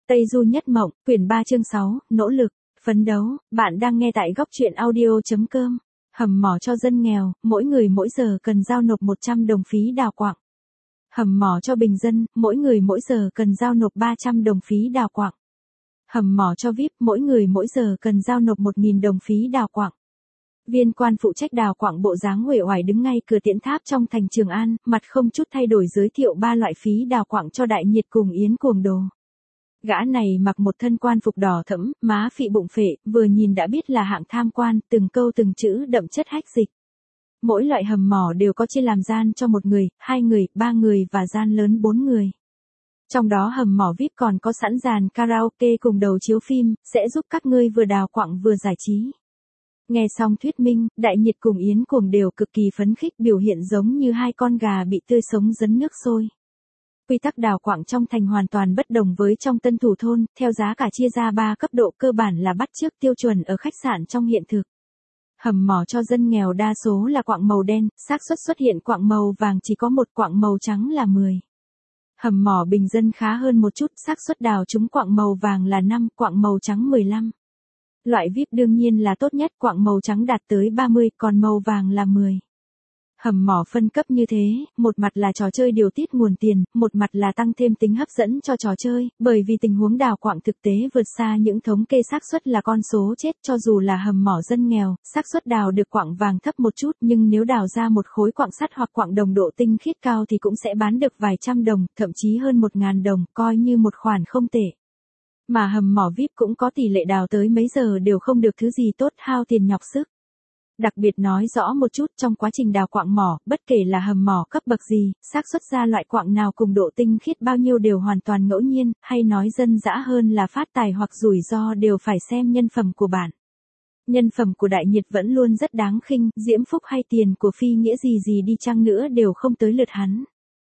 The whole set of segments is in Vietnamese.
Tây Du Nhất Mộng, quyển 3 chương 6, nỗ lực, phấn đấu, bạn đang nghe tại góc truyện audio.com. Hầm mỏ cho dân nghèo, mỗi người mỗi giờ cần giao nộp 100 đồng phí đào quặng. Hầm mỏ cho bình dân, mỗi người mỗi giờ cần giao nộp 300 đồng phí đào quặng. Hầm mỏ cho VIP, mỗi người mỗi giờ cần giao nộp 1.000 đồng phí đào quặng. Viên quan phụ trách đào quặng bộ dáng uể oải đứng ngay cửa Tiễn Tháp trong thành Trường An, mặt không chút thay đổi giới thiệu 3 loại phí đào quặng cho Đại Nhiệt cùng Yến Cuồng Đồ. Gã này mặc một thân quan phục đỏ thẫm, má phị bụng phệ, vừa nhìn đã biết là hạng tham quan, từng câu từng chữ đậm chất hách dịch. Mỗi loại hầm mỏ đều có chia làm gian cho 1 người, 2 người, 3 người và gian lớn 4 người. Trong đó hầm mỏ VIP còn có sẵn dàn karaoke cùng đầu chiếu phim, sẽ giúp các ngươi vừa đào quặng vừa giải trí. Nghe xong thuyết minh, Đại Nhiệt cùng Yến Cuồng đều cực kỳ phấn khích, biểu hiện giống như 2 con gà bị tươi sống dấn nước sôi. Quy tắc đào quặng trong thành hoàn toàn bất đồng với trong Tân Thủ thôn, theo giá cả chia ra 3 cấp độ, cơ bản là bắt chước tiêu chuẩn ở khách sạn trong hiện thực. Hầm mỏ cho dân nghèo đa số là quặng màu đen, xác suất xuất hiện quặng màu vàng chỉ có 1, quặng màu trắng là 10. Hầm mỏ bình dân khá hơn một chút, xác suất đào trúng quặng màu vàng là 5, quặng màu trắng 15. Loại VIP đương nhiên là tốt nhất, quặng màu trắng đạt tới 30, còn màu vàng là 10. Hầm mỏ phân cấp như thế, một mặt là trò chơi điều tiết nguồn tiền, một mặt là tăng thêm tính hấp dẫn cho trò chơi, bởi vì tình huống đào quặng thực tế vượt xa những thống kê xác suất là con số chết. Cho dù là hầm mỏ dân nghèo, xác suất đào được quặng vàng thấp một chút, nhưng nếu đào ra một khối quặng sắt hoặc quặng đồng độ tinh khiết cao thì cũng sẽ bán được vài trăm đồng, thậm chí hơn 1.000 đồng, coi như một khoản không tệ. Mà hầm mỏ VIP cũng có tỷ lệ đào tới mấy giờ đều không được thứ gì tốt, hao tiền nhọc sức. Đặc biệt nói rõ một chút, trong quá trình đào quặng mỏ, bất kể là hầm mỏ cấp bậc gì, xác suất ra loại quặng nào cùng độ tinh khiết bao nhiêu đều hoàn toàn ngẫu nhiên, hay nói dân dã hơn là phát tài hoặc rủi ro đều phải xem nhân phẩm của bạn. Nhân phẩm của Đại Nhiệt vẫn luôn rất đáng khinh, diễm phúc hay tiền của phi nghĩa gì đi chăng nữa đều không tới lượt hắn.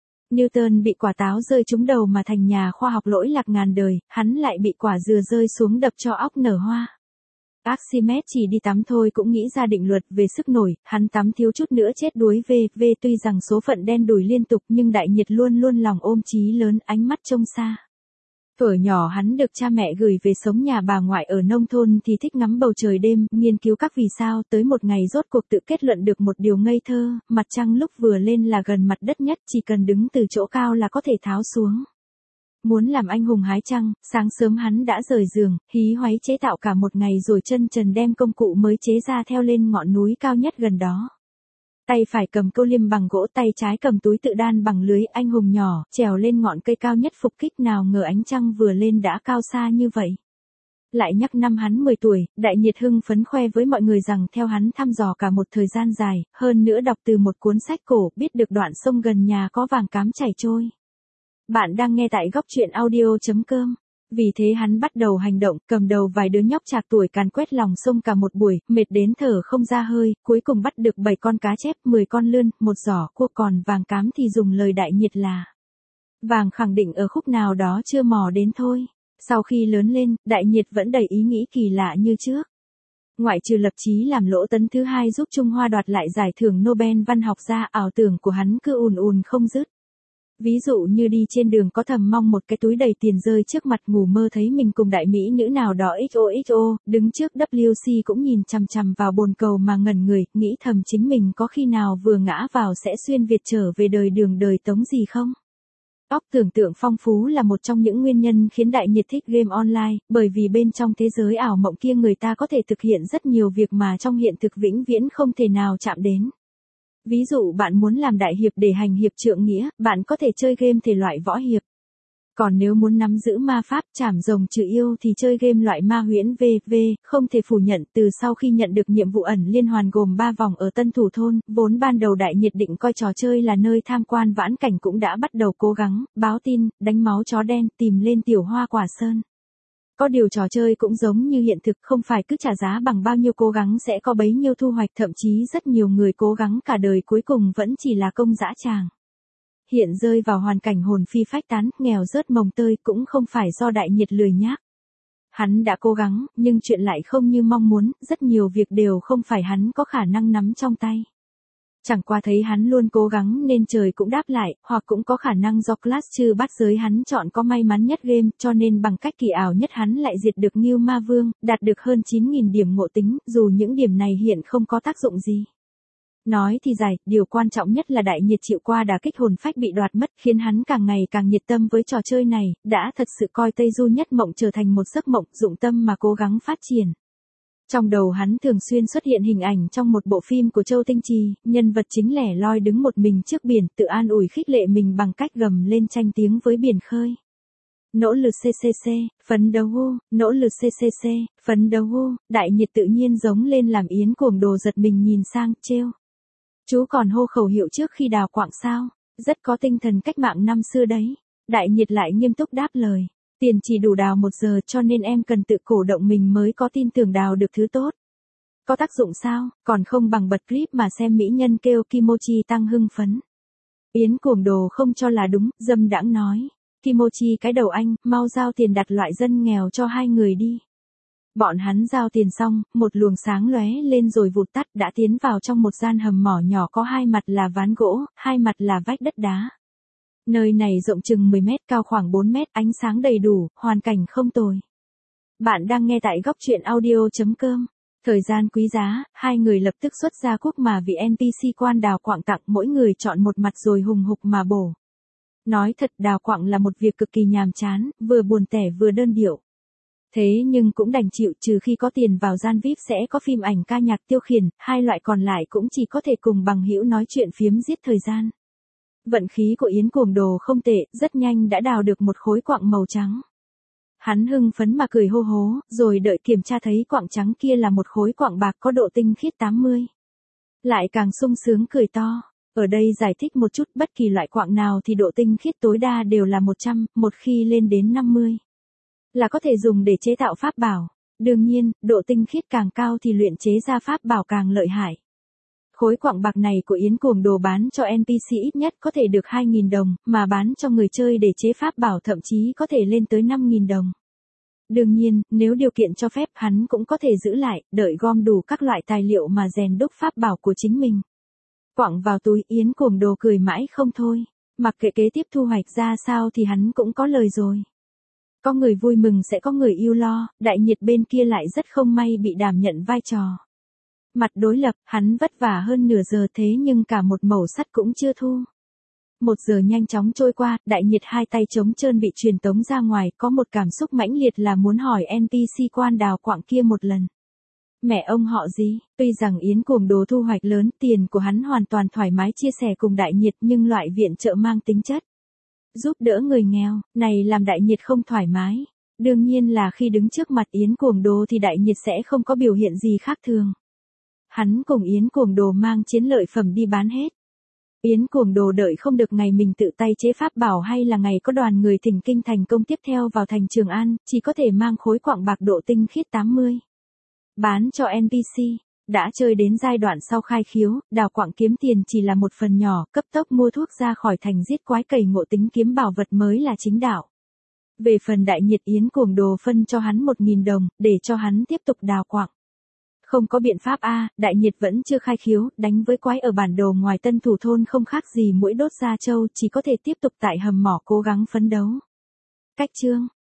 Newton bị quả táo rơi trúng đầu mà thành nhà khoa học lỗi lạc ngàn đời, hắn lại bị quả dừa rơi xuống đập cho óc nở hoa. Archimedes chỉ đi tắm thôi cũng nghĩ ra định luật về sức nổi, hắn tắm thiếu chút nữa chết đuối v. Tuy rằng số phận đen đủi liên tục nhưng Đại Nhiệt luôn luôn lòng ôm chí lớn, ánh mắt trông xa. Thuở nhỏ hắn được cha mẹ gửi về sống nhà bà ngoại ở nông thôn thì thích ngắm bầu trời đêm, nghiên cứu các vì sao, tới một ngày rốt cuộc tự kết luận được một điều ngây thơ, mặt trăng lúc vừa lên là gần mặt đất nhất, chỉ cần đứng từ chỗ cao là có thể tháo xuống. Muốn làm anh hùng hái trăng, sáng sớm hắn đã rời giường, hí hoáy chế tạo cả một ngày rồi chân trần đem công cụ mới chế ra theo lên ngọn núi cao nhất gần đó. Tay phải cầm câu liêm bằng gỗ, tay trái cầm túi tự đan bằng lưới, anh hùng nhỏ, trèo lên ngọn cây cao nhất phục kích, nào ngờ ánh trăng vừa lên đã cao xa như vậy. Lại nhắc năm hắn 10 tuổi, Đại Nhiệt hưng phấn khoe với mọi người rằng theo hắn thăm dò cả một thời gian dài, hơn nữa đọc từ một cuốn sách cổ, biết được đoạn sông gần nhà có vàng cám chảy trôi. Bạn đang nghe tại góc truyện audio.com. Vì thế hắn bắt đầu hành động, cầm đầu vài đứa nhóc trạc tuổi càn quét lòng sông cả một buổi, mệt đến thở không ra hơi, cuối cùng bắt được 7 con cá chép, 10 con lươn, 1 giỏ cua, còn vàng cám thì dùng lời Đại Nhiệt là vàng khẳng định ở khúc nào đó chưa mò đến thôi. Sau khi lớn lên, Đại Nhiệt vẫn đầy ý nghĩ kỳ lạ như trước. Ngoại trừ lập chí làm lỗ tấn thứ 2 giúp Trung Hoa đoạt lại giải thưởng Nobel văn học ra, ảo tưởng của hắn cứ ùn không dứt. Ví dụ như đi trên đường có thầm mong một cái túi đầy tiền rơi trước mặt, ngủ mơ thấy mình cùng đại mỹ nữ nào đó XOXO, đứng trước WC cũng nhìn chằm chằm vào bồn cầu mà ngẩn người, nghĩ thầm chính mình có khi nào vừa ngã vào sẽ xuyên Việt trở về đời Đường đời Tống gì không? Óc tưởng tượng phong phú là một trong những nguyên nhân khiến Đại Nhiệt thích game online, bởi vì bên trong thế giới ảo mộng kia người ta có thể thực hiện rất nhiều việc mà trong hiện thực vĩnh viễn không thể nào chạm đến. Ví dụ bạn muốn làm đại hiệp để hành hiệp trượng nghĩa, bạn có thể chơi game thể loại võ hiệp. Còn nếu muốn nắm giữ ma pháp, trảm rồng trừ yêu thì chơi game loại ma huyễn v. Không thể phủ nhận, từ sau khi nhận được nhiệm vụ ẩn liên hoàn gồm 3 vòng ở Tân Thủ thôn, vốn ban đầu Đại Nhiệt định coi trò chơi là nơi tham quan vãn cảnh cũng đã bắt đầu cố gắng, báo tin, đánh máu chó đen, tìm lên tiểu hoa quả sơn. Có điều trò chơi cũng giống như hiện thực, không phải cứ trả giá bằng bao nhiêu cố gắng sẽ có bấy nhiêu thu hoạch, thậm chí rất nhiều người cố gắng cả đời cuối cùng vẫn chỉ là công dã tràng. Hiện rơi vào hoàn cảnh hồn phi phách tán, nghèo rớt mồng tơi cũng không phải do Đại Nhiệt lười nhác. Hắn đã cố gắng, nhưng chuyện lại không như mong muốn, rất nhiều việc đều không phải hắn có khả năng nắm trong tay. Chẳng qua thấy hắn luôn cố gắng nên trời cũng đáp lại, hoặc cũng có khả năng do Clash chư bắt giới hắn chọn có may mắn nhất game, cho nên bằng cách kỳ ảo nhất hắn lại diệt được Ngưu Ma Vương, đạt được hơn 9.000 điểm ngộ tính, dù những điểm này hiện không có tác dụng gì. Nói thì dài, điều quan trọng nhất là đại nhiệt chịu qua đả kích hồn phách bị đoạt mất khiến hắn càng ngày càng nhiệt tâm với trò chơi này, đã thật sự coi Tây Du Nhất Mộng trở thành một giấc mộng, dụng tâm mà cố gắng phát triển. Trong đầu hắn thường xuyên xuất hiện hình ảnh trong một bộ phim của Châu Tinh Trì, nhân vật chính lẻ loi đứng một mình trước biển, tự an ủi khích lệ mình bằng cách gầm lên tranh tiếng với biển khơi. Nỗ lực CCC, phấn đấu u, nỗ lực CCC, phấn đấu u, đại nhiệt tự nhiên giống lên làm Yến Cuồng Đồ giật mình nhìn sang, trêu. Chú còn hô khẩu hiệu trước khi đào quạng sao, rất có tinh thần cách mạng năm xưa đấy. Đại nhiệt lại nghiêm túc đáp lời. Tiền chỉ đủ đào 1 giờ cho nên em cần tự cổ động mình mới có tin tưởng đào được thứ tốt. Có tác dụng sao, còn không bằng bật clip mà xem mỹ nhân kêu Kimochi tăng hưng phấn. Yến Cuồng Đồ không cho là đúng, dâm đãng nói. Kimochi cái đầu anh, mau giao tiền đặt loại dân nghèo cho 2 người đi. Bọn hắn giao tiền xong, một luồng sáng lóe lên rồi vụt tắt đã tiến vào trong một gian hầm mỏ nhỏ có 2 mặt là ván gỗ, 2 mặt là vách đất đá. Nơi này rộng chừng 10 mét, cao khoảng 4 mét, ánh sáng đầy đủ, hoàn cảnh không tồi. Bạn đang nghe tại góc truyện audio.com. Thời gian quý giá, 2 người lập tức xuất ra cuốc mà vị NPC quan đào quạng tặng, mỗi người chọn một mặt rồi hùng hục mà bổ. Nói thật, đào quạng là một việc cực kỳ nhàm chán, vừa buồn tẻ vừa đơn điệu. Thế nhưng cũng đành chịu, trừ khi có tiền vào gian VIP sẽ có phim ảnh ca nhạc tiêu khiển, 2 loại còn lại cũng chỉ có thể cùng bằng hữu nói chuyện phiếm giết thời gian. Vận khí của Yến Cuồng Đồ không tệ, rất nhanh đã đào được một khối quạng màu trắng. Hắn hưng phấn mà cười hô hố, rồi đợi kiểm tra thấy quạng trắng kia là một khối quạng bạc có độ tinh khiết 80. Lại càng sung sướng cười to. Ở đây giải thích một chút, bất kỳ loại quạng nào thì độ tinh khiết tối đa đều là 100, một khi lên đến 50. Là có thể dùng để chế tạo pháp bảo. Đương nhiên, độ tinh khiết càng cao thì luyện chế ra pháp bảo càng lợi hại. Khối quạng bạc này của Yến Cuồng Đồ bán cho NPC ít nhất có thể được 2.000 đồng, mà bán cho người chơi để chế pháp bảo thậm chí có thể lên tới 5.000 đồng. Đương nhiên, nếu điều kiện cho phép hắn cũng có thể giữ lại, đợi gom đủ các loại tài liệu mà rèn đúc pháp bảo của chính mình. Quạng vào túi, Yến Cuồng Đồ cười mãi không thôi. Mặc kệ kế tiếp thu hoạch ra sao thì hắn cũng có lời rồi. Có người vui mừng sẽ có người ưu lo, đại nhiệt bên kia lại rất không may bị đảm nhận vai trò. Mặt đối lập, hắn vất vả hơn nửa giờ thế nhưng cả một mẩu sắt cũng chưa thu. 1 giờ nhanh chóng trôi qua, đại nhiệt 2 tay trống trơn bị truyền tống ra ngoài, có một cảm xúc mãnh liệt là muốn hỏi NPC quan đào quạng kia một lần. Mẹ ông họ gì, tuy rằng Yến Cuồng Đồ thu hoạch lớn, tiền của hắn hoàn toàn thoải mái chia sẻ cùng đại nhiệt nhưng loại viện trợ mang tính chất giúp đỡ người nghèo, này làm đại nhiệt không thoải mái. Đương nhiên là khi đứng trước mặt Yến Cuồng Đồ thì đại nhiệt sẽ không có biểu hiện gì khác thường. Hắn cùng Yến Cuồng Đồ mang chiến lợi phẩm đi bán hết. Yến Cuồng Đồ đợi không được ngày mình tự tay chế pháp bảo hay là ngày có đoàn người thỉnh kinh thành công tiếp theo vào thành Trường An, chỉ có thể mang khối quạng bạc độ tinh khiết 80. Bán cho NPC. Đã chơi đến giai đoạn sau khai khiếu, đào quạng kiếm tiền chỉ là một phần nhỏ, cấp tốc mua thuốc ra khỏi thành giết quái cày ngộ tính kiếm bảo vật mới là chính đạo. Về phần đại nhiệt, Yến Cuồng Đồ phân cho hắn 1.000 đồng, để cho hắn tiếp tục đào quạng. Không có biện pháp a, đại nhiệt vẫn chưa khai khiếu, đánh với quái ở bản đồ ngoài Tân Thủ thôn không khác gì muỗi đốt da trâu, chỉ có thể tiếp tục tại hầm mỏ cố gắng phấn đấu. Cách chương